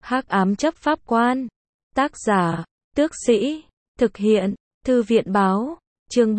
Hắc ám chấp pháp quan. Tác giả, Tước Sĩ. Thực hiện, Thư viện báo. Chương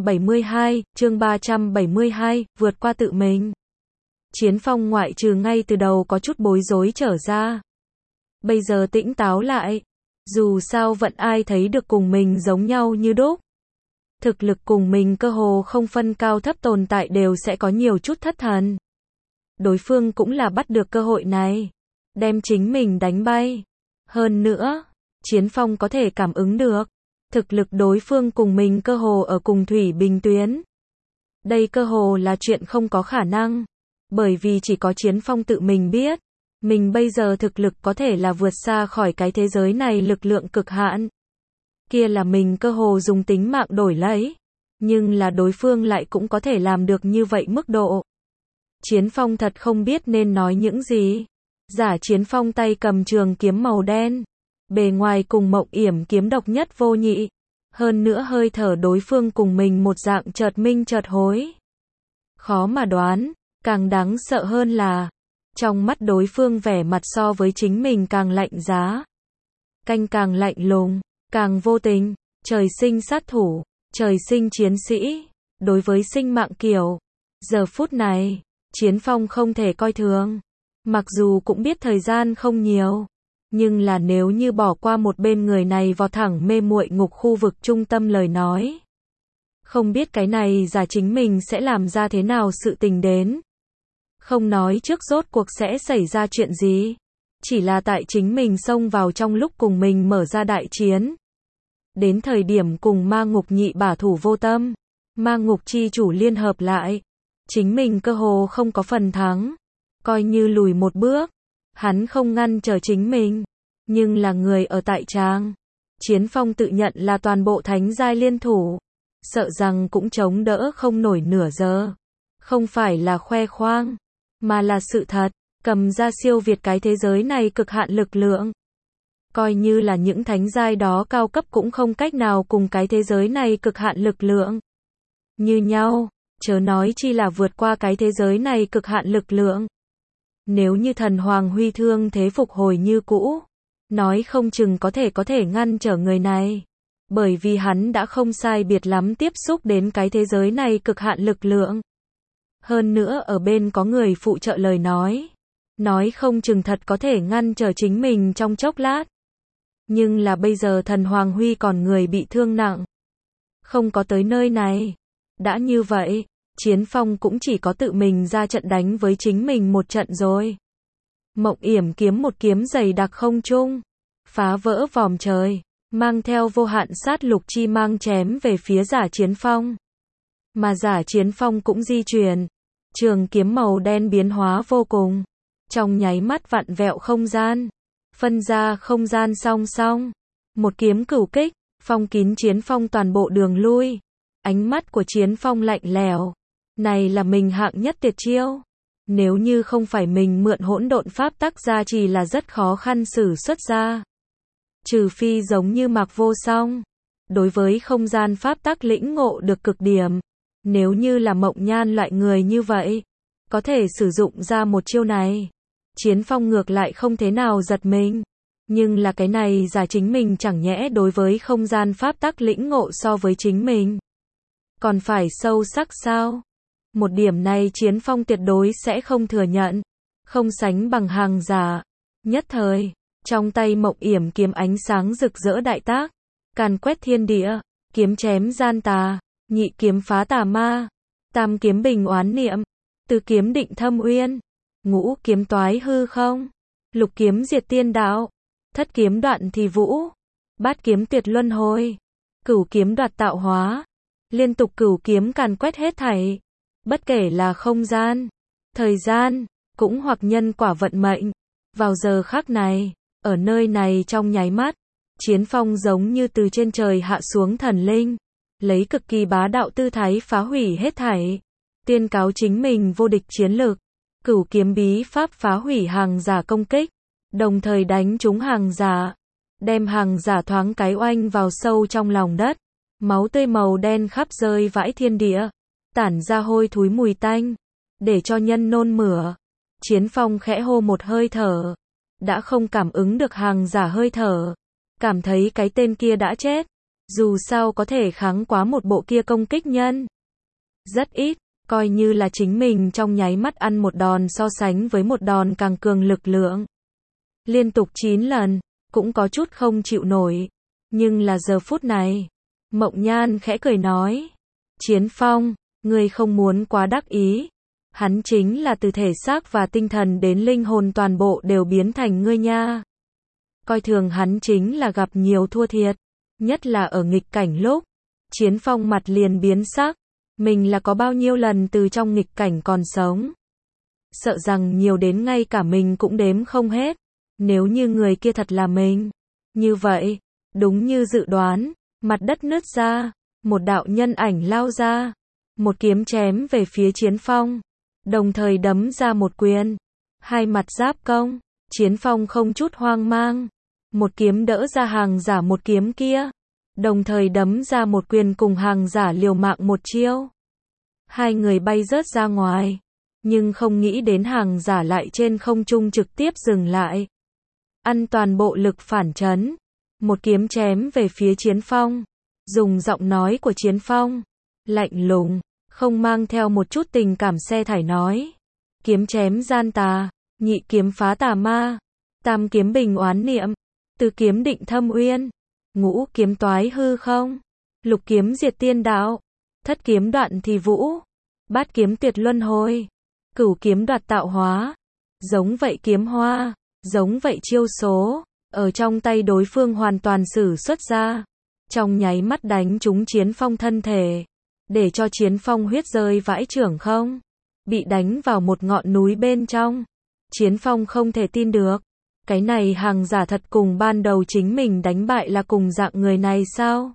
372, vượt qua tự mình. Chiến Phong ngoại trừ ngay từ đầu có chút bối rối trở ra. Bây giờ tỉnh táo lại. Dù sao vẫn ai thấy được cùng mình giống nhau như đúc. Thực lực cùng mình cơ hồ không phân cao thấp tồn tại đều sẽ có nhiều chút thất thần. Đối phương cũng là bắt được cơ hội này. Đem chính mình đánh bay. Hơn nữa, Chiến Phong có thể cảm ứng được. Thực lực đối phương cùng mình cơ hồ ở cùng thủy bình tuyến. Đây cơ hồ là chuyện không có khả năng. Bởi vì chỉ có Chiến Phong tự mình biết. Mình bây giờ thực lực có thể là vượt xa khỏi cái thế giới này lực lượng cực hạn. Kia là mình cơ hồ dùng tính mạng đổi lấy. Nhưng là đối phương lại cũng có thể làm được như vậy mức độ. Chiến Phong thật không biết nên nói những gì. Giả Chiến Phong tay cầm trường kiếm màu đen. Bề ngoài cùng Mộng Yểm kiếm độc nhất vô nhị. Hơn nữa hơi thở đối phương cùng mình một dạng chợt minh chợt hối. Khó mà đoán, càng đáng sợ hơn là trong mắt đối phương vẻ mặt so với chính mình càng lạnh giá. Càng lạnh lùng, càng vô tình, trời sinh sát thủ, trời sinh chiến sĩ, đối với sinh mạng kiểu. Giờ phút này, Chiến Phong không thể coi thường. Mặc dù cũng biết thời gian không nhiều, nhưng là nếu như bỏ qua một bên người này vào thẳng mê muội ngục khu vực trung tâm lời nói. Không biết cái này giả chính mình sẽ làm ra thế nào sự tình đến. Không nói trước rốt cuộc sẽ xảy ra chuyện gì. Chỉ là tại chính mình xông vào trong lúc cùng mình mở ra đại chiến. Đến thời điểm cùng ma ngục nhị bả thủ vô tâm. Ma ngục chi chủ liên hợp lại. Chính mình cơ hồ không có phần thắng. Coi như lùi một bước. Hắn không ngăn trở chính mình. Nhưng là người ở tại tràng. Chiến Phong tự nhận là toàn bộ thánh giai liên thủ. Sợ rằng cũng chống đỡ không nổi nửa giờ. Không phải là khoe khoang. Mà là sự thật. Cầm ra siêu việt cái thế giới này cực hạn lực lượng. Coi như là những thánh giai đó cao cấp cũng không cách nào cùng cái thế giới này cực hạn lực lượng. Như nhau. Chớ nói chi là vượt qua cái thế giới này cực hạn lực lượng. Nếu như thần hoàng huy thương thế phục hồi như cũ, nói không chừng có thể ngăn trở người này. Bởi vì hắn đã không sai biệt lắm tiếp xúc đến cái thế giới này cực hạn lực lượng. Hơn nữa ở bên có người phụ trợ lời nói không chừng thật có thể ngăn trở chính mình trong chốc lát. Nhưng là bây giờ thần hoàng huy còn người bị thương nặng. Không có tới nơi này. Đã như vậy, Chiến Phong cũng chỉ có tự mình ra trận đánh với chính mình một trận rồi. Mộng Yểm kiếm một kiếm dày đặc không trung, phá vỡ vòm trời, mang theo vô hạn sát lục chi mang chém về phía giả Chiến Phong. Mà giả Chiến Phong cũng di chuyển, trường kiếm màu đen biến hóa vô cùng, trong nháy mắt vặn vẹo không gian, phân ra không gian song song, một kiếm cửu kích, phong kín Chiến Phong toàn bộ đường lui. Ánh mắt của Chiến Phong lạnh lẽo. Này là mình hạng nhất tuyệt chiêu. Nếu như không phải mình mượn hỗn độn pháp tắc ra chỉ là rất khó khăn sử xuất ra. Trừ phi giống như Mạc Vô Song. Đối với không gian pháp tắc lĩnh ngộ được cực điểm. Nếu như là Mộng Nhan loại người như vậy. Có thể sử dụng ra một chiêu này. Chiến Phong ngược lại không thế nào giật mình. Nhưng là cái này giả chính mình chẳng nhẽ đối với không gian pháp tắc lĩnh ngộ so với chính mình. Còn phải sâu sắc sao? Một điểm này Chiến Phong tuyệt đối sẽ không thừa nhận. Không sánh bằng hàng giả. Nhất thời, trong tay Mộng Yểm kiếm ánh sáng rực rỡ đại tác. Càn quét thiên địa, kiếm chém gian tà, nhị kiếm phá tà ma, tam kiếm bình oán niệm, tứ kiếm định thâm uyên, ngũ kiếm toái hư không, lục kiếm diệt tiên đạo, thất kiếm đoạn thì vũ, bát kiếm tuyệt luân hồi, cửu kiếm đoạt tạo hóa. Liên tục cửu kiếm càn quét hết thảy. Bất kể là không gian, thời gian, cũng hoặc nhân quả vận mệnh. Vào giờ khắc này, ở nơi này trong nháy mắt, Chiến Phong giống như từ trên trời hạ xuống thần linh. Lấy cực kỳ bá đạo tư thái phá hủy hết thảy. Tuyên cáo chính mình vô địch chiến lực. Cửu kiếm bí pháp phá hủy hàng giả công kích. Đồng thời đánh trúng hàng giả. Đem hàng giả thoáng cái oanh vào sâu trong lòng đất. Máu tươi màu đen khắp rơi vãi thiên địa, tản ra hôi thối mùi tanh, để cho nhân nôn mửa. Chiến Phong khẽ hô một hơi thở, đã không cảm ứng được hàng giả hơi thở, cảm thấy cái tên kia đã chết, dù sao có thể kháng quá một bộ kia công kích nhân. Rất ít, coi như là chính mình trong nháy mắt ăn một đòn so sánh với một đòn càng cường lực lượng. Liên tục 9 lần, cũng có chút không chịu nổi. Nhưng là giờ phút này, Mộng Nhan khẽ cười nói, Chiến Phong, ngươi không muốn quá đắc ý. Hắn chính là từ thể xác và tinh thần đến linh hồn toàn bộ đều biến thành ngươi nha. Coi thường hắn chính là gặp nhiều thua thiệt, nhất là ở nghịch cảnh lúc. Chiến Phong mặt liền biến sắc, mình là có bao nhiêu lần từ trong nghịch cảnh còn sống. Sợ rằng nhiều đến ngay cả mình cũng đếm không hết. Nếu như người kia thật là mình. Như vậy, đúng như dự đoán, mặt đất nứt ra, một đạo nhân ảnh lao ra, một kiếm chém về phía Chiến Phong, đồng thời đấm ra một quyền, hai mặt giáp công. Chiến Phong không chút hoang mang, một kiếm đỡ ra hàng giả một kiếm kia, đồng thời đấm ra một quyền cùng hàng giả liều mạng một chiêu. Hai người bay rớt ra ngoài, nhưng không nghĩ đến hàng giả lại trên không trung trực tiếp dừng lại. Ăn toàn bộ lực phản chấn, một kiếm chém về phía Chiến Phong, dùng giọng nói của Chiến Phong, lạnh lùng, không mang theo một chút tình cảm se thải nói. Kiếm chém gian tà, nhị kiếm phá tà ma, tam kiếm bình oán niệm, tứ kiếm định thâm uyên, ngũ kiếm toái hư không, lục kiếm diệt tiên đạo, thất kiếm đoạn thì vũ, bát kiếm tuyệt luân hồi, cửu kiếm đoạt tạo hóa. Giống vậy kiếm hoa, giống vậy chiêu số, ở trong tay đối phương hoàn toàn sử xuất ra, trong nháy mắt đánh trúng Chiến Phong thân thể, để cho Chiến Phong huyết rơi vãi chưởng không, bị đánh vào một ngọn núi bên trong. Chiến Phong không thể tin được, cái này hàng giả thật cùng ban đầu chính mình đánh bại là cùng dạng người này sao?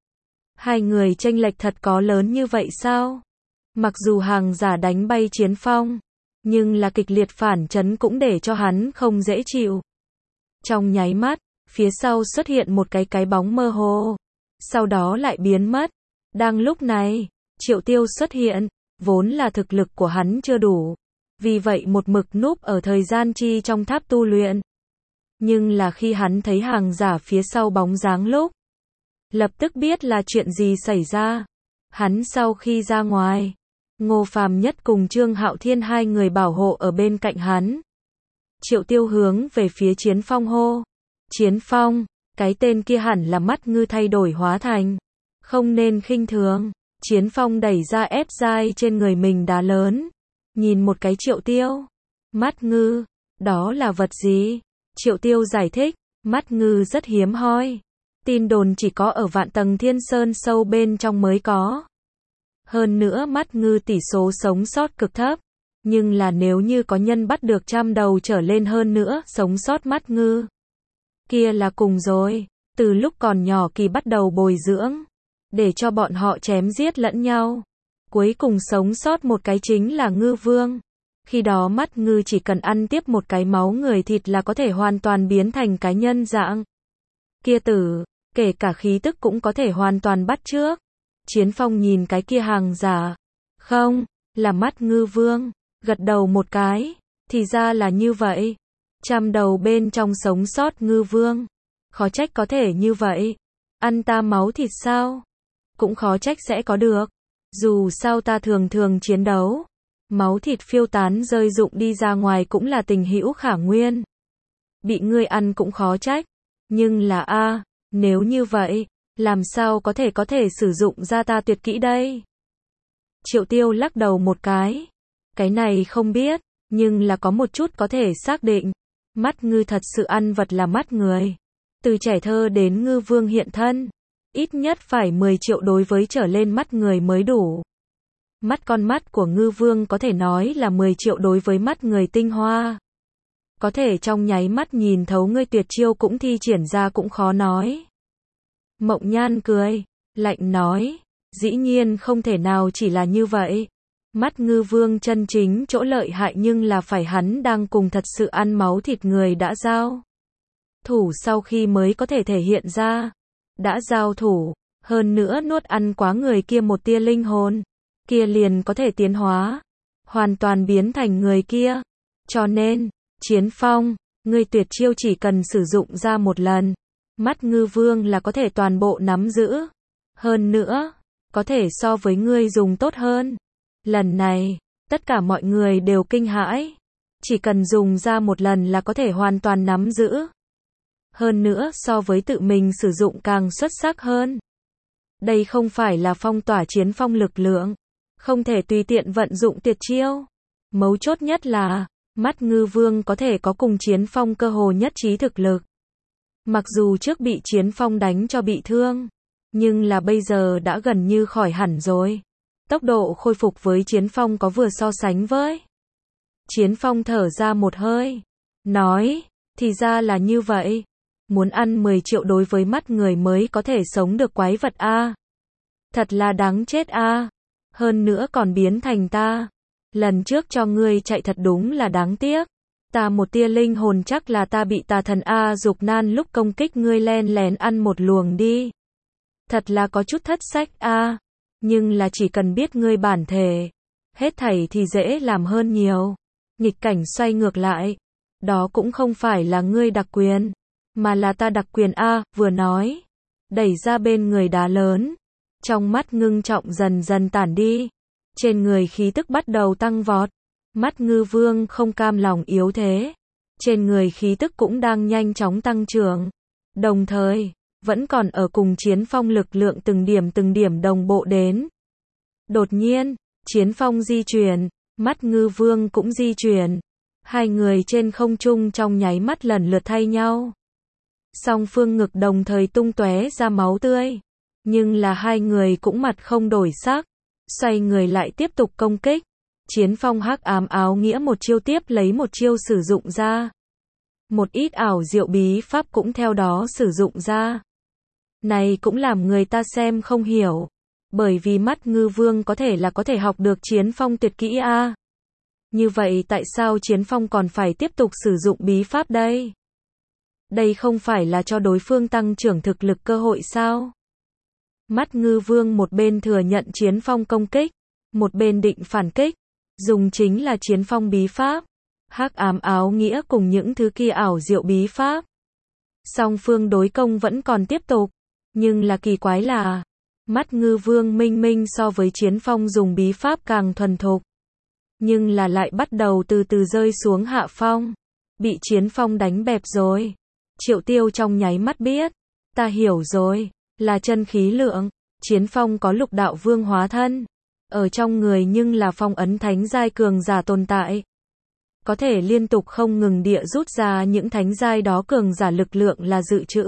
Hai người chênh lệch thật có lớn như vậy sao? Mặc dù hàng giả đánh bay Chiến Phong, nhưng là kịch liệt phản chấn cũng để cho hắn không dễ chịu. Trong nháy mắt, phía sau xuất hiện một cái bóng mơ hồ, sau đó lại biến mất. Đang lúc này, Triệu Tiêu xuất hiện, vốn là thực lực của hắn chưa đủ, vì vậy một mực núp ở thời gian chi trong tháp tu luyện. Nhưng là khi hắn thấy hàng giả phía sau bóng dáng lúc, lập tức biết là chuyện gì xảy ra. Hắn sau khi ra ngoài, Ngô Phàm Nhất cùng Trương Hạo Thiên hai người bảo hộ ở bên cạnh hắn. Triệu Tiêu hướng về phía Chiến Phong hô. Chiến Phong, cái tên kia hẳn là mắt ngư thay đổi hóa thành. Không nên khinh thường. Chiến Phong đẩy ra ép dai trên người mình đá lớn. Nhìn một cái Triệu Tiêu. Mắt ngư, đó là vật gì? Triệu Tiêu giải thích, mắt ngư rất hiếm hoi. Tin đồn chỉ có ở Vạn Tầng Thiên Sơn sâu bên trong mới có. Hơn nữa mắt ngư tỷ số sống sót cực thấp. Nhưng là nếu như có nhân bắt được 100 đầu trở lên hơn nữa sống sót mắt ngư, kia là cùng rồi. Từ lúc còn nhỏ kỳ bắt đầu bồi dưỡng, để cho bọn họ chém giết lẫn nhau. Cuối cùng sống sót một cái chính là ngư vương. Khi đó mắt ngư chỉ cần ăn tiếp một cái máu người thịt là có thể hoàn toàn biến thành cái nhân dạng. Kia tử, kể cả khí tức cũng có thể hoàn toàn bắt chước. Chiến Phong nhìn cái kia hàng giả. Không, là mắt ngư vương. Gật đầu một cái. Thì ra là như vậy. 100 đầu bên trong sống sót ngư vương. Khó trách có thể như vậy. Ăn ta máu thịt sao? Cũng khó trách sẽ có được. Dù sao ta thường thường chiến đấu. Máu thịt phiêu tán rơi rụng đi ra ngoài cũng là tình hữu khả nguyên. Bị ngươi ăn cũng khó trách. Nhưng là nếu như vậy, làm sao có thể sử dụng ra ta tuyệt kỹ đây? Triệu Tiêu lắc đầu một cái. Cái này không biết, nhưng là có một chút có thể xác định. Mắt ngư thật sự ăn vật là mắt người. Từ trẻ thơ đến ngư vương hiện thân, ít nhất phải 10 triệu đối với trở lên mắt người mới đủ. Con mắt của ngư vương có thể nói là 10 triệu đối với mắt người tinh hoa. Có thể trong nháy mắt nhìn thấu ngươi tuyệt chiêu cũng thi triển ra cũng khó nói. Mộng Nhan cười, lạnh nói, dĩ nhiên không thể nào chỉ là như vậy. Mắt ngư vương chân chính chỗ lợi hại nhưng là phải hắn đang cùng thật sự ăn máu thịt người đã giao thủ sau khi mới có thể thể hiện ra. Đã giao thủ, hơn nữa nuốt ăn quá người kia một tia linh hồn, kia liền có thể tiến hóa, hoàn toàn biến thành người kia. Cho nên, Chiến Phong, Ngươi tuyệt chiêu chỉ cần sử dụng ra một lần, Mắt Ngư Vương là có thể toàn bộ nắm giữ. Hơn nữa, có thể so với ngươi dùng tốt hơn. Lần này, tất cả mọi người đều kinh hãi. Chỉ cần dùng ra một lần là có thể hoàn toàn nắm giữ. Hơn nữa so với tự mình sử dụng càng xuất sắc hơn. Đây không phải là phong tỏa chiến phong lực lượng. Không thể tùy tiện vận dụng tuyệt chiêu. Mấu chốt nhất là, Mắt Ngư Vương có thể có cùng chiến phong cơ hồ nhất trí thực lực. Mặc dù trước bị chiến phong đánh cho bị thương, nhưng là bây giờ đã gần như khỏi hẳn rồi. Tốc độ khôi phục với chiến phong có vừa so sánh với. Chiến phong thở ra một hơi. Nói, thì ra là như vậy. Muốn ăn 10 triệu đối với mắt người mới có thể sống được quái vật a. Thật là đáng chết a. Hơn nữa còn biến thành ta. Lần trước cho ngươi chạy thật đúng là đáng tiếc. Ta một tia linh hồn chắc là ta bị tà thần A Dục Nan lúc công kích ngươi len lén ăn một luồng đi. Thật là có chút thất sách a. Nhưng là chỉ cần biết ngươi bản thể. Hết thảy thì dễ làm hơn nhiều. Nghịch cảnh xoay ngược lại. Đó cũng không phải là ngươi đặc quyền. Mà là ta đặc quyền a. Vừa nói. Đẩy ra bên người đá lớn. Trong mắt ngưng trọng dần dần tản đi. Trên người khí tức bắt đầu tăng vọt. Mắt Ngư Vương không cam lòng yếu thế. Trên người khí tức cũng đang nhanh chóng tăng trưởng. Đồng thời, vẫn còn ở cùng chiến phong lực lượng từng điểm đồng bộ đến. Đột nhiên, chiến phong di chuyển, Mắt Ngư Vương cũng di chuyển. Hai người trên không trung trong nháy mắt lần lượt thay nhau. Song phương ngực đồng thời tung tóe ra máu tươi. Nhưng là hai người cũng mặt không đổi sắc. Xoay người lại tiếp tục công kích. Chiến phong hắc ám áo nghĩa một chiêu tiếp lấy một chiêu sử dụng ra. Một ít ảo diệu bí pháp cũng theo đó sử dụng ra. Này cũng làm người ta xem không hiểu. Bởi vì Mắt Ngư Vương có thể học được chiến phong tuyệt kỹ a. Như vậy tại sao chiến phong còn phải tiếp tục sử dụng bí pháp đây? Đây không phải là cho đối phương tăng trưởng thực lực cơ hội sao? Mắt Ngư Vương một bên thừa nhận chiến phong công kích, một bên định phản kích. Dùng chính là chiến phong bí pháp, hắc ám áo nghĩa cùng những thứ kia ảo diệu bí pháp. Song phương đối công vẫn còn tiếp tục, nhưng là kỳ quái là, Mắt Ngư Vương minh minh so với chiến phong dùng bí pháp càng thuần thục. Nhưng là lại bắt đầu từ từ rơi xuống hạ phong, bị chiến phong đánh bẹp rồi. Triệu Tiêu trong nháy mắt biết, ta hiểu rồi, là chân khí lượng, chiến phong có lục đạo vương hóa thân. Ở trong người nhưng là phong ấn thánh giai cường giả tồn tại. Có thể liên tục không ngừng địa rút ra những thánh giai đó cường giả lực lượng là dự trữ.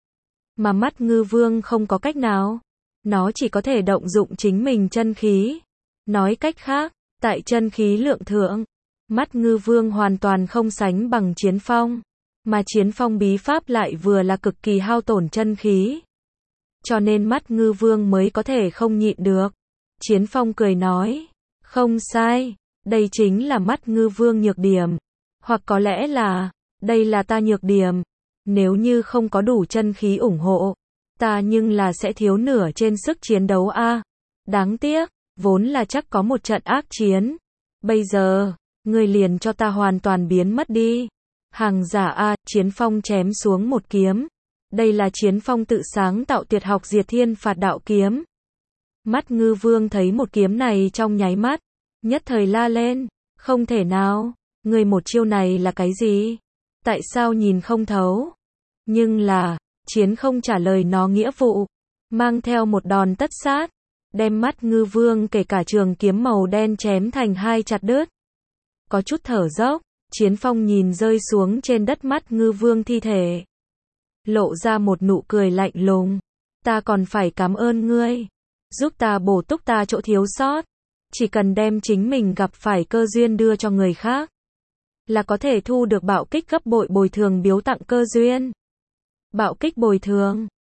Mà Mắt Ngư Vương không có cách nào. Nó chỉ có thể động dụng chính mình chân khí. Nói cách khác, tại chân khí lượng thượng, Mắt Ngư Vương hoàn toàn không sánh bằng chiến phong. Mà chiến phong bí pháp lại vừa là cực kỳ hao tổn chân khí. Cho nên Mắt Ngư Vương mới có thể không nhịn được. Chiến phong cười nói, không sai, đây chính là Mắt Ngư Vương nhược điểm. Hoặc có lẽ là, đây là ta nhược điểm. Nếu như không có đủ chân khí ủng hộ, ta nhưng là sẽ thiếu nửa trên sức chiến đấu a. Đáng tiếc, vốn là chắc có một trận ác chiến. Bây giờ, ngươi liền cho ta hoàn toàn biến mất đi. Hàng giả a, chiến phong chém xuống một kiếm. Đây là chiến phong tự sáng tạo tuyệt học diệt thiên phạt đạo kiếm. Mắt Ngư Vương thấy một kiếm này trong nháy mắt, nhất thời la lên, không thể nào, người một chiêu này là cái gì? Tại sao nhìn không thấu? Nhưng là, chiến không trả lời nó nghĩa vụ, mang theo một đòn tất sát, đem Mắt Ngư Vương kể cả trường kiếm màu đen chém thành hai chặt đứt. Có chút thở dốc, chiến phong nhìn rơi xuống trên đất Mắt Ngư Vương thi thể. Lộ ra một nụ cười lạnh lùng, ta còn phải cảm ơn ngươi. Giúp ta bổ túc ta chỗ thiếu sót. Chỉ cần đem chính mình gặp phải cơ duyên đưa cho người khác, là có thể thu được bạo kích gấp bội bồi thường biếu tặng cơ duyên. Bạo kích bồi thường.